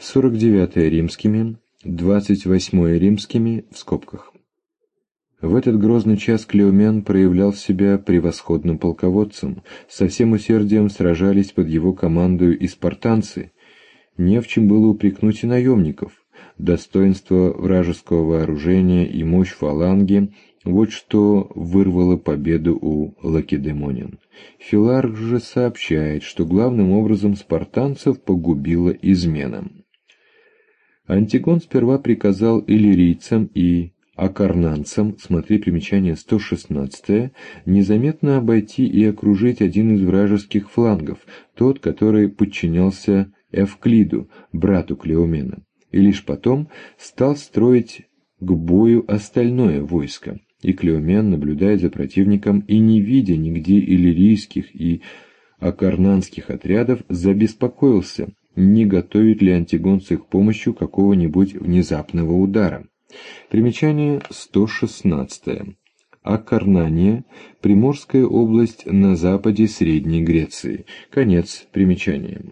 49 римскими, 28 римскими в скобках. В этот грозный час Клеомен проявлял себя превосходным полководцем, со всем усердием сражались под его командою и спартанцы. Не в чем было упрекнуть и наемников. Достоинство вражеского вооружения и мощь фаланги – вот что вырвало победу у лакедемонян. Филарх же сообщает, что главным образом спартанцев погубила измена. Антигон сперва приказал иллирийцам и акарнанцам, смотри примечание 116, незаметно обойти и окружить один из вражеских флангов, тот, который подчинялся Эвклиду, брату Клеомена, и лишь потом стал строить к бою остальное войско. И Клеомен, наблюдая за противником и не видя нигде иллирийских и акарнанских отрядов, забеспокоился, не готовит ли Антигон с их помощью какого-нибудь внезапного удара. Примечание 116. Акарнания – Приморская область на западе Средней Греции. Конец примечания.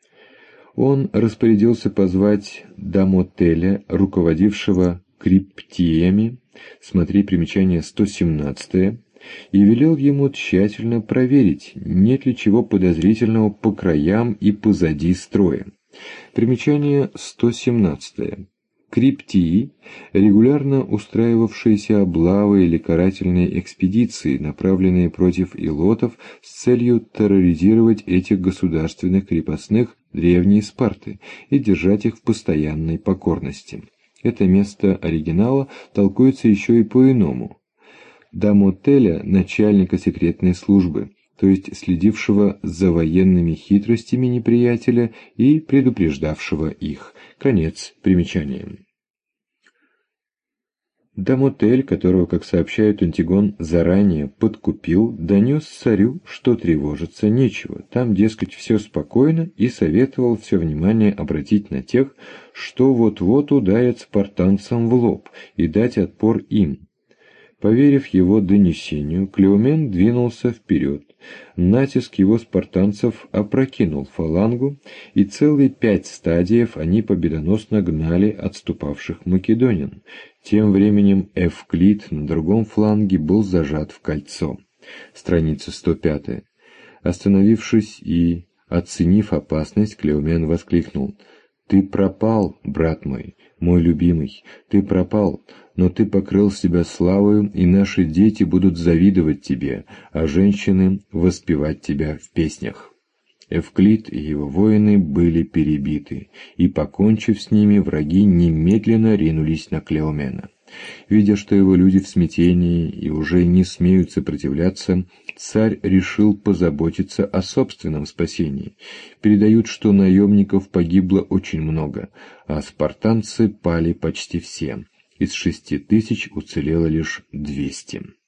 Он распорядился позвать Дамотеля, руководившего Криптиями, смотри примечание 117, и велел ему тщательно проверить, нет ли чего подозрительного по краям и позади строя. Примечание 117. Криптии – регулярно устраивавшиеся облавы или карательные экспедиции, направленные против илотов с целью терроризировать этих государственных крепостных древней Спарты и держать их в постоянной покорности. Это место оригинала толкуется еще и по-иному. Дамотеля – начальника секретной службы, то есть следившего за военными хитростями неприятеля и предупреждавшего их. Конец примечания. Дамотель, которого, как сообщает Антигон, заранее подкупил, донес царю, что тревожиться нечего, там, дескать, все спокойно, и советовал все внимание обратить на тех, что вот-вот ударят спартанцам в лоб, и дать отпор им. Поверив его донесению, Клеомен двинулся вперед. Натиск его спартанцев опрокинул фалангу, и целые 5 стадиев они победоносно гнали отступавших македонян. Тем временем Эвклид на другом фланге был зажат в кольцо. Страница 105. Остановившись и оценив опасность, Клеомен воскликнул: «Ты пропал, брат мой, мой любимый, ты пропал, но ты покрыл себя славою, и наши дети будут завидовать тебе, а женщины воспевать тебя в песнях». Эвклид и его воины были перебиты, и, покончив с ними, враги немедленно ринулись на Клеомена. Видя, что его люди в смятении и уже не смеют сопротивляться, царь решил позаботиться о собственном спасении. Передают, что наемников погибло очень много, а спартанцы пали почти все. Из 6000 уцелело лишь 200.